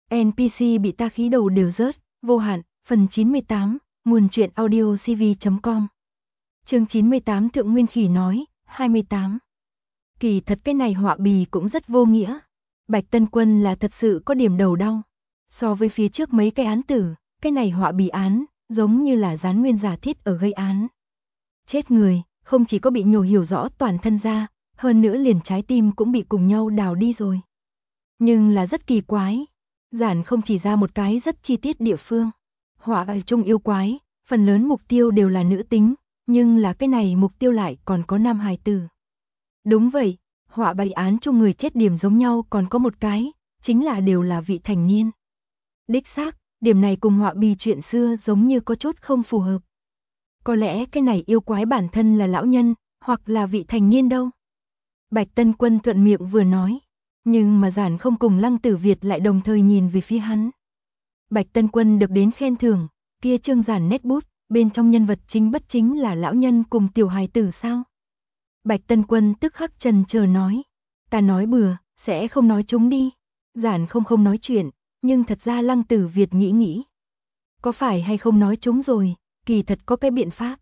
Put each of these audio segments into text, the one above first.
NPC bị ta khí đầu đều rớt, vô hạn, phần 98, nguồn truyện audio cv.com. Chương 98 Thượng Nguyên Khỉ nói, 28. Kỳ thật cái này họa bì cũng rất vô nghĩa. Bạch Tân Quân là thật sự có điểm đầu đau. So với phía trước mấy cái án tử, cái này họa bì án, giống như là gián nguyên giả thiết ở gây án. Chết người, không chỉ có bị nhổ hiểu rõ toàn thân ra, hơn nữa liền trái tim cũng bị cùng nhau đào đi rồi. Nhưng là rất kỳ quái. Giản không chỉ ra một cái rất chi tiết địa phương. Họa ở chung yêu quái, phần lớn mục tiêu đều là nữ tính, nhưng là cái này mục tiêu lại còn có nam hài tử. Đúng vậy, họa bày án chung người chết điểm giống nhau còn có một cái, chính là đều là vị thành niên. Đích xác, điểm này cùng họa bì chuyện xưa giống như có chút không phù hợp. Có lẽ cái này yêu quái bản thân là lão nhân, hoặc là vị thành niên đâu. Bạch Tân Quân thuận miệng vừa nói, nhưng mà Giản không cùng Lăng Tử Việt lại đồng thời nhìn về phía hắn. Bạch Tân Quân được đến khen thưởng, kia trương Giản nét bút, bên trong nhân vật chính bất chính là lão nhân cùng tiểu hài tử sao? Bạch Tân Quân tức khắc chần chờ nói, ta nói bừa, sẽ không nói chúng đi. Giản không nói chuyện, nhưng thật ra Lăng Tử Việt nghĩ. Có phải hay không nói chúng rồi, kỳ thật có cái biện pháp.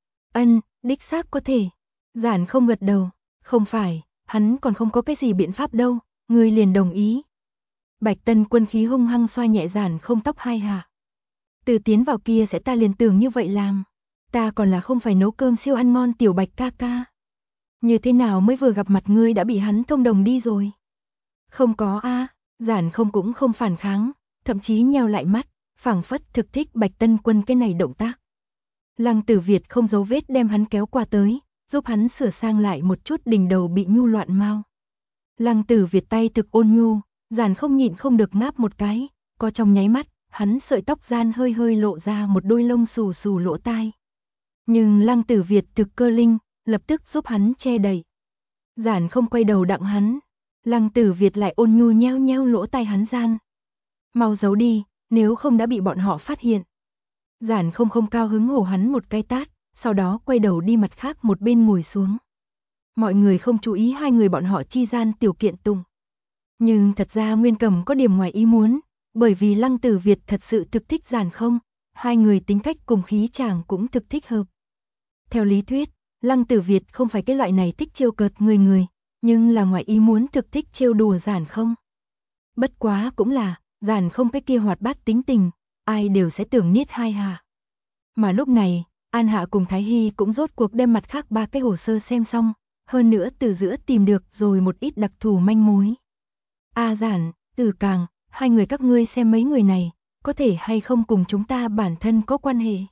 Đích xác có thể. Giản không gật đầu, không phải, hắn còn không có cái gì biện pháp đâu, ngươi liền đồng ý. Bạch Tân Quân khí hung hăng xoa nhẹ Giản không tóc hai hạ. Từ tiến vào kia sẽ ta liền tưởng như vậy làm. Ta còn là không phải nấu cơm siêu ăn ngon tiểu Bạch ca ca. Như thế nào mới vừa gặp mặt ngươi đã bị hắn thông đồng đi rồi? Không có a, Giản không cũng không phản kháng, thậm chí nheo lại mắt, phảng phất thực thích Bạch Tân Quân cái này động tác. Lăng Tử Việt không giấu vết đem hắn kéo qua tới, giúp hắn sửa sang lại một chút đỉnh đầu bị nhu loạn mau. Lăng Tử Việt tay thực ôn nhu, Giản không nhịn không được ngáp một cái, có trong nháy mắt, hắn sợi tóc gian hơi lộ ra một đôi lông xù xù lỗ tai. Nhưng Lăng Tử Việt thực cơ linh, lập tức giúp hắn che đậy. Giản không quay đầu đặng hắn, Lăng Tử Việt lại ôn nhu nheo lỗ tai hắn gian. Mau giấu đi, nếu không đã bị bọn họ phát hiện. Giản không cao hứng hổ hắn một cái tát, sau đó quay đầu đi mặt khác một bên ngồi xuống. Mọi người không chú ý hai người bọn họ chi gian tiểu kiện tụng. Nhưng thật ra Nguyên Cầm có điểm ngoài ý muốn, bởi vì Lăng Tử Việt thật sự thực thích Giản không, hai người tính cách cùng khí chàng cũng thực thích hợp. Theo lý thuyết, Lăng Tử Việt không phải cái loại này thích trêu cợt người, nhưng là ngoài ý muốn thực thích trêu đùa Giản không. Bất quá cũng là, Giản không cái kia hoạt bát tính tình, ai đều sẽ tưởng niết hai hạ. Mà lúc này, An Hạ cùng Thái Hy cũng rốt cuộc đem mặt khác ba cái hồ sơ xem xong, hơn nữa từ giữa tìm được rồi một ít đặc thù manh mối. Giản, Từ Càng, hai người các ngươi xem mấy người này, có thể hay không cùng chúng ta bản thân có quan hệ.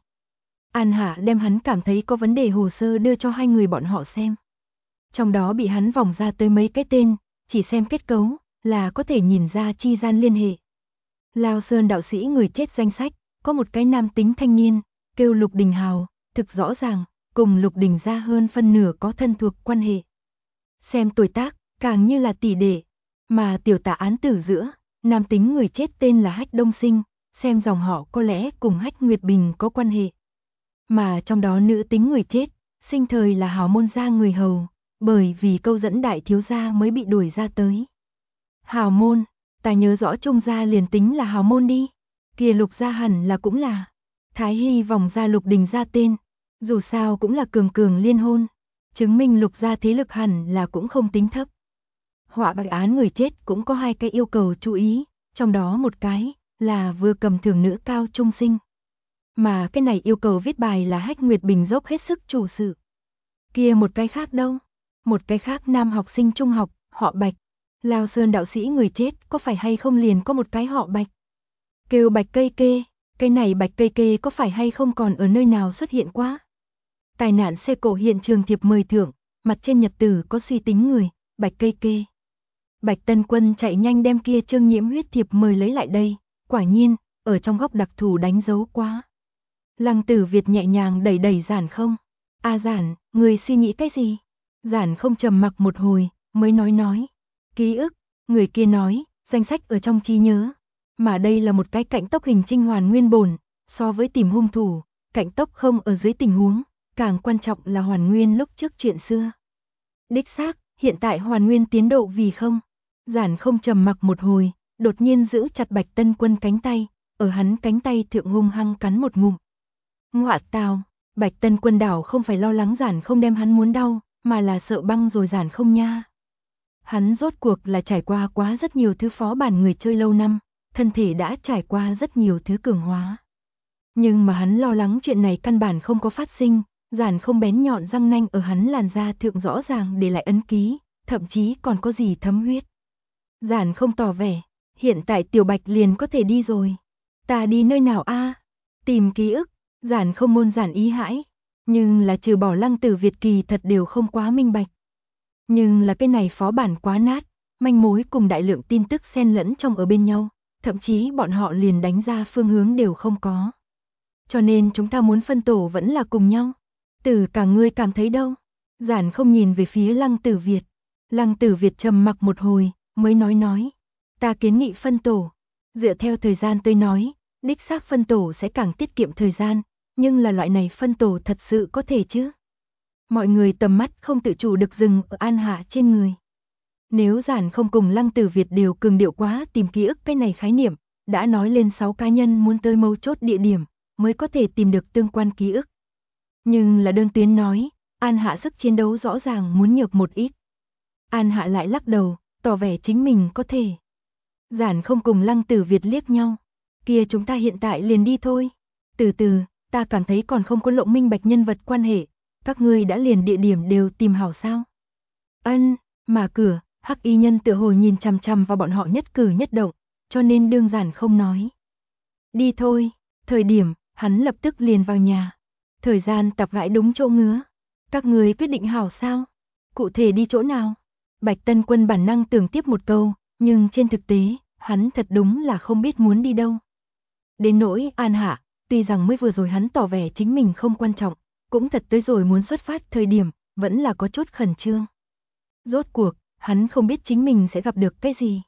An Hạ đem hắn cảm thấy có vấn đề hồ sơ đưa cho hai người bọn họ xem. Trong đó bị hắn vòng ra tới mấy cái tên, chỉ xem kết cấu, là có thể nhìn ra chi gian liên hệ. Lao Sơn đạo sĩ người chết danh sách, có một cái nam tính thanh niên, kêu Lục Đình Hào, thực rõ ràng, cùng Lục Đình gia hơn phân nửa có thân thuộc quan hệ. Xem tuổi tác, càng như là tỷ đệ, mà tiểu tả án tử giữa, nam tính người chết tên là Hách Đông Sinh, xem dòng họ có lẽ cùng Hách Nguyệt Bình có quan hệ. Mà trong đó nữ tính người chết, sinh thời là Hào môn gia người hầu, bởi vì câu dẫn đại thiếu gia mới bị đuổi ra tới. Hào môn, ta nhớ rõ Trung gia liền tính là Hào môn đi, kia Lục gia hẳn là cũng là. Thái Hy vòng ra Lục Đình gia tên, dù sao cũng là cường liên hôn, chứng minh Lục gia thế lực hẳn là cũng không tính thấp. Họa bạch án người chết cũng có hai cái yêu cầu chú ý, trong đó một cái là vừa cầm thưởng nữ cao trung sinh. Mà cái này yêu cầu viết bài là Hách Nguyệt Bình dốc hết sức chủ sự. Kia một cái khác đâu? Một cái khác nam học sinh trung học, họ Bạch. Lao Sơn đạo sĩ người chết có phải hay không liền có một cái họ Bạch? Kêu Bạch Cây Kê, cái này Bạch Cây Kê có phải hay không còn ở nơi nào xuất hiện quá? Tai nạn xe cộ hiện trường thiệp mời thưởng, mặt trên nhật tử có suy tính người, Bạch Cây Kê. Bạch Tân Quân chạy nhanh đem kia Trương Nhiễm huyết thiệp mời lấy lại đây, quả nhiên, ở trong góc đặc thù đánh dấu quá. Lăng Tử Việt nhẹ nhàng đẩy Giản không. Giản, người suy nghĩ cái gì? Giản không trầm mặc một hồi, mới nói. Ký ức, người kia nói, danh sách ở trong trí nhớ. Mà đây là một cái cạnh tốc hình trinh hoàn nguyên bổn, so với tìm hung thủ, cạnh tốc không ở dưới tình huống, càng quan trọng là hoàn nguyên lúc trước chuyện xưa. Đích xác, hiện tại hoàn nguyên tiến độ vì không. Giản không trầm mặc một hồi, đột nhiên giữ chặt Bạch Tân Quân cánh tay, ở hắn cánh tay thượng hung hăng cắn một ngụm. Ngọa tào, Bạch Tân Quân đảo không phải lo lắng Giản không đem hắn muốn đau, mà là sợ băng rồi Giản không nha. Hắn rốt cuộc là trải qua quá rất nhiều thứ phó bản người chơi lâu năm, thân thể đã trải qua rất nhiều thứ cường hóa. Nhưng mà hắn lo lắng chuyện này căn bản không có phát sinh, Giản không bén nhọn răng nanh ở hắn làn da thượng rõ ràng để lại ấn ký, thậm chí còn có gì thấm huyết. Giản không tỏ vẻ, hiện tại Tiểu Bạch liền có thể đi rồi. Ta đi nơi nào a? Tìm ký ức, Giản không môn Giản ý hãi, nhưng là trừ bỏ Lăng Tử Việt kỳ thật đều không quá minh bạch. Nhưng là cái này phó bản quá nát, manh mối cùng đại lượng tin tức xen lẫn trong ở bên nhau, thậm chí bọn họ liền đánh ra phương hướng đều không có. Cho nên chúng ta muốn phân tổ vẫn là cùng nhau. Tử cả ngươi cảm thấy đâu? Giản không nhìn về phía Lăng Tử Việt. Lăng Tử Việt trầm mặc một hồi, mới nói. Ta kiến nghị phân tổ. Dựa theo thời gian tôi nói, đích xác phân tổ sẽ càng tiết kiệm thời gian, nhưng là loại này phân tổ thật sự có thể chứ? Mọi người tầm mắt không tự chủ được dừng ở An Hạ trên người. Nếu Giản không cùng Lăng Tử Việt đều cường điệu quá tìm ký ức cái này khái niệm, đã nói lên 6 cá nhân muốn tới mấu chốt địa điểm, mới có thể tìm được tương quan ký ức. Nhưng là đơn tuyến nói, An Hạ sức chiến đấu rõ ràng muốn nhược một ít. An Hạ lại lắc đầu, tỏ vẻ chính mình có thể. Giản không cùng Lăng Tử Việt liếc nhau. Kia chúng ta hiện tại liền đi thôi. Từ từ, ta cảm thấy còn không có lộng minh bạch nhân vật quan hệ. Các ngươi đã liền địa điểm đều tìm hảo sao? Ân, mà cửa, Hắc Y Nhân tựa hồ nhìn chằm chằm vào bọn họ nhất cử nhất động, cho nên đương Giản không nói. Đi thôi, thời điểm, hắn lập tức liền vào nhà. Thời gian tập gãi đúng chỗ ngứa. Các người quyết định hảo sao? Cụ thể đi chỗ nào? Bạch Tân Quân bản năng tưởng tiếp một câu, nhưng trên thực tế, hắn thật đúng là không biết muốn đi đâu. Đến nỗi An Hạ, tuy rằng mới vừa rồi hắn tỏ vẻ chính mình không quan trọng, cũng thật tới rồi muốn xuất phát thời điểm, vẫn là có chút khẩn trương. Rốt cuộc, hắn không biết chính mình sẽ gặp được cái gì.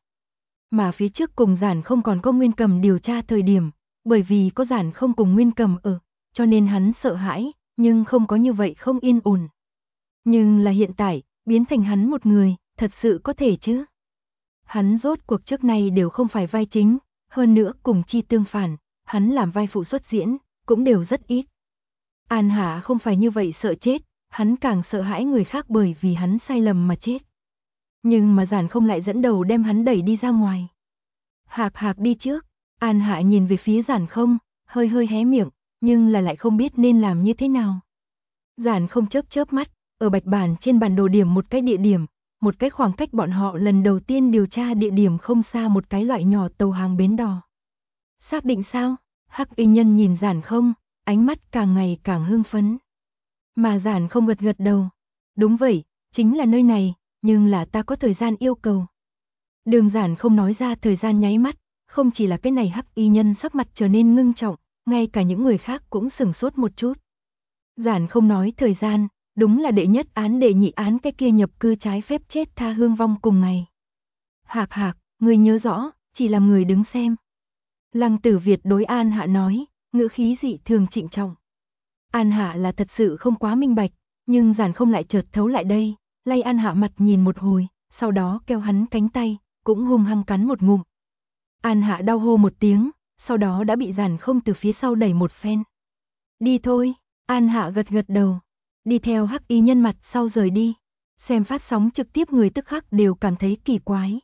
Mà phía trước cùng Giản không còn có Nguyên Cầm điều tra thời điểm, bởi vì có Giản không cùng Nguyên Cầm ở, cho nên hắn sợ hãi, nhưng không có như vậy không yên ổn. Nhưng là hiện tại, biến thành hắn một người, thật sự có thể chứ? Hắn rốt cuộc trước này đều không phải vai chính, hơn nữa cùng chi tương phản, hắn làm vai phụ xuất diễn, cũng đều rất ít. An Hạ không phải như vậy sợ chết, hắn càng sợ hãi người khác bởi vì hắn sai lầm mà chết. Nhưng mà Giản không lại dẫn đầu đem hắn đẩy đi ra ngoài. Hạc Hạc đi trước, An Hạ nhìn về phía Giản không, hơi hé miệng, nhưng là lại không biết nên làm như thế nào. Giản không chớp mắt, ở bạch bản trên bản đồ điểm một cái địa điểm, một cái khoảng cách bọn họ lần đầu tiên điều tra địa điểm không xa một cái loại nhỏ tàu hàng bến đò. Xác định sao? Hắc Y Nhân nhìn Giản không, ánh mắt càng ngày càng hưng phấn. Mà Giản không gật đầu. Đúng vậy, chính là nơi này, nhưng là ta có thời gian yêu cầu. Đường Giản không nói ra thời gian nháy mắt, không chỉ là cái này Hắc Y Nhân sắc mặt trở nên ngưng trọng, ngay cả những người khác cũng sửng sốt một chút. Giản không nói thời gian, đúng là đệ nhất án đệ nhị án cái kia nhập cư trái phép chết tha hương vong cùng ngày. Hạc Hạc, người nhớ rõ, chỉ làm người đứng xem. Lăng Tử Việt đối An Hạ nói, ngữ khí dị thường trịnh trọng. An Hạ là thật sự không quá minh bạch, nhưng Giản không lại chợt thấu lại đây, lay An Hạ mặt nhìn một hồi, sau đó kéo hắn cánh tay, cũng hung hăng cắn một ngụm. An Hạ đau hô một tiếng, sau đó đã bị Giản không từ phía sau đẩy một phen. Đi thôi, An Hạ gật đầu, đi theo Hắc Y Nhân mặt sau rời đi. Xem phát sóng trực tiếp người tức khắc đều cảm thấy kỳ quái.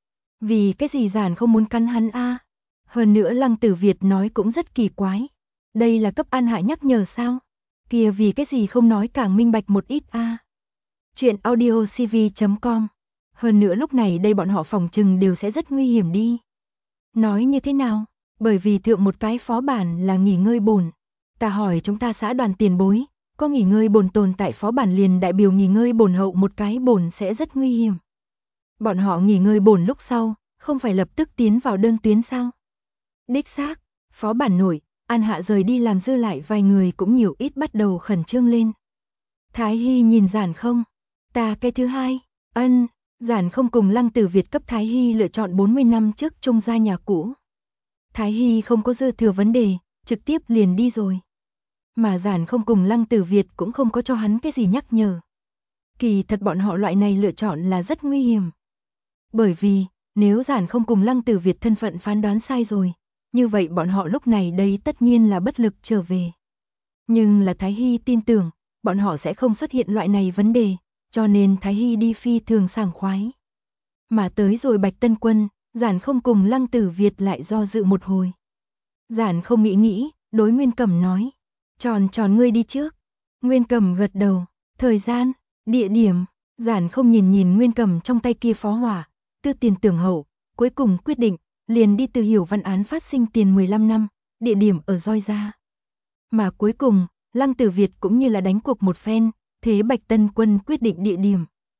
Vì cái gì Giản không muốn cắn hắn a? Hơn nữa Lăng Tử Việt nói cũng rất kỳ quái. Đây là cấp An Hạ nhắc nhở sao? Kìa vì cái gì không nói càng minh bạch một ít a? Chuyện audiocv.com. Hơn nữa lúc này đây bọn họ phòng trừng đều sẽ rất nguy hiểm đi. Nói như thế nào? Bởi vì thượng một cái phó bản là nghỉ ngơi bổn. Ta hỏi chúng ta xã đoàn tiền bối, có nghỉ ngơi bổn tồn tại phó bản liền đại biểu nghỉ ngơi bổn hậu một cái bổn sẽ rất nguy hiểm. Bọn họ nghỉ ngơi bổn lúc sau, không phải lập tức tiến vào đơn tuyến sao? Đích xác, phó bản nổi, An Hạ rời đi làm dư lại vài người cũng nhiều ít bắt đầu khẩn trương lên. Thái Hy nhìn Giản không? Ta cái thứ hai, Giản không cùng Lăng Tử Việt cấp Thái Hy lựa chọn 40 năm trước chung gia nhà cũ. Thái Hy không có dư thừa vấn đề, trực tiếp liền đi rồi. Mà Giản không cùng Lăng Tử Việt cũng không có cho hắn cái gì nhắc nhở. Kỳ thật bọn họ loại này lựa chọn là rất nguy hiểm. Bởi vì, Nếu Giản không cùng Lăng Tử Việt thân phận phán đoán sai rồi, như vậy bọn họ lúc này đây tất nhiên là bất lực trở về. Nhưng là Thái Hy tin tưởng, bọn họ sẽ không xuất hiện loại này vấn đề, cho nên Thái Hy đi phi thường sảng khoái. Mà tới rồi Bạch Tân Quân, Giản không cùng Lăng Tử Việt lại do dự một hồi. Giản không nghĩ, đối Nguyên Cẩm nói, tròn ngươi đi trước. Nguyên Cẩm gật đầu, thời gian, địa điểm, Giản không nhìn Nguyên Cẩm trong tay kia phó hỏa, tư tiền tưởng hậu, cuối cùng quyết định, liền đi từ Hiểu Văn án phát sinh tiền 15 năm, địa điểm ở Roi Gia. Mà cuối cùng, Lăng Tử Việt cũng như là đánh cuộc một phen, thế Bạch Tân Quân quyết định địa điểm.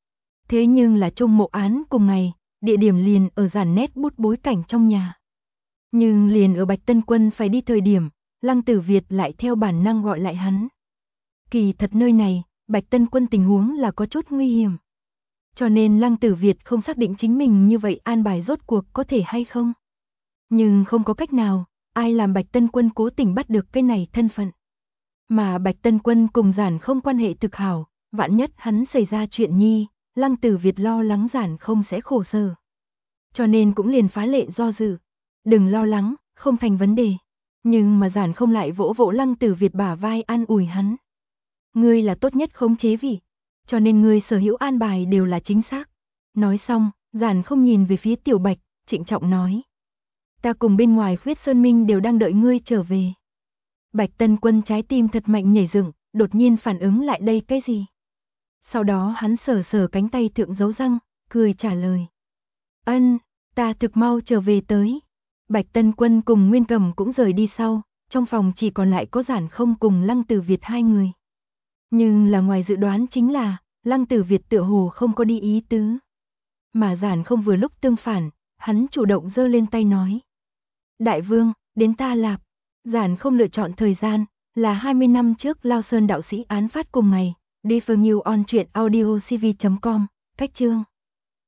Thế nhưng là chung mộ án cùng ngày, địa điểm liền ở Giản nét bút bối cảnh trong nhà. Nhưng liền ở Bạch Tân Quân phải đi thời điểm, Lăng Tử Việt lại theo bản năng gọi lại hắn. Kỳ thật nơi này, Bạch Tân Quân tình huống là có chút nguy hiểm. Cho nên Lăng Tử Việt không xác định chính mình như vậy an bài rốt cuộc có thể hay không. Nhưng không có cách nào, ai làm Bạch Tân Quân cố tình bắt được cái này thân phận. Mà Bạch Tân Quân cùng Giản không quan hệ thực hảo, vạn nhất hắn xảy ra chuyện nhi, Lăng Tử Việt lo lắng Giản không sẽ khổ sở. Cho nên cũng liền phá lệ do dự. Đừng lo lắng, không thành vấn đề. Nhưng mà Giản không lại vỗ vỗ Lăng Tử Việt bả vai an ủi hắn. Ngươi là tốt nhất khống chế vị, cho nên ngươi sở hữu an bài đều là chính xác. Nói xong, Giản không nhìn về phía Tiểu Bạch, trịnh trọng nói. Ta cùng bên ngoài Khuyết Sơn Minh đều đang đợi ngươi trở về. Bạch Tân Quân trái tim thật mạnh nhảy dựng, đột nhiên phản ứng lại đây cái gì. Sau đó hắn sờ cánh tay thượng dấu răng, cười trả lời. Ân, ta thực mau trở về tới. Bạch Tân Quân cùng Nguyên Cẩm cũng rời đi sau, trong phòng chỉ còn lại có Giản không cùng Lăng Tử Việt hai người. Nhưng là ngoài dự đoán chính là, Lăng Tử Việt tựa hồ không có đi ý tứ. Mà Giản không vừa lúc tương phản, hắn chủ động giơ lên tay nói. Đại vương, đến ta lạp. Giản không lựa chọn thời gian, là 20 năm trước Lao Sơn đạo sĩ án phát cùng ngày. Đi for New on truyện audio cv.com, cách chương.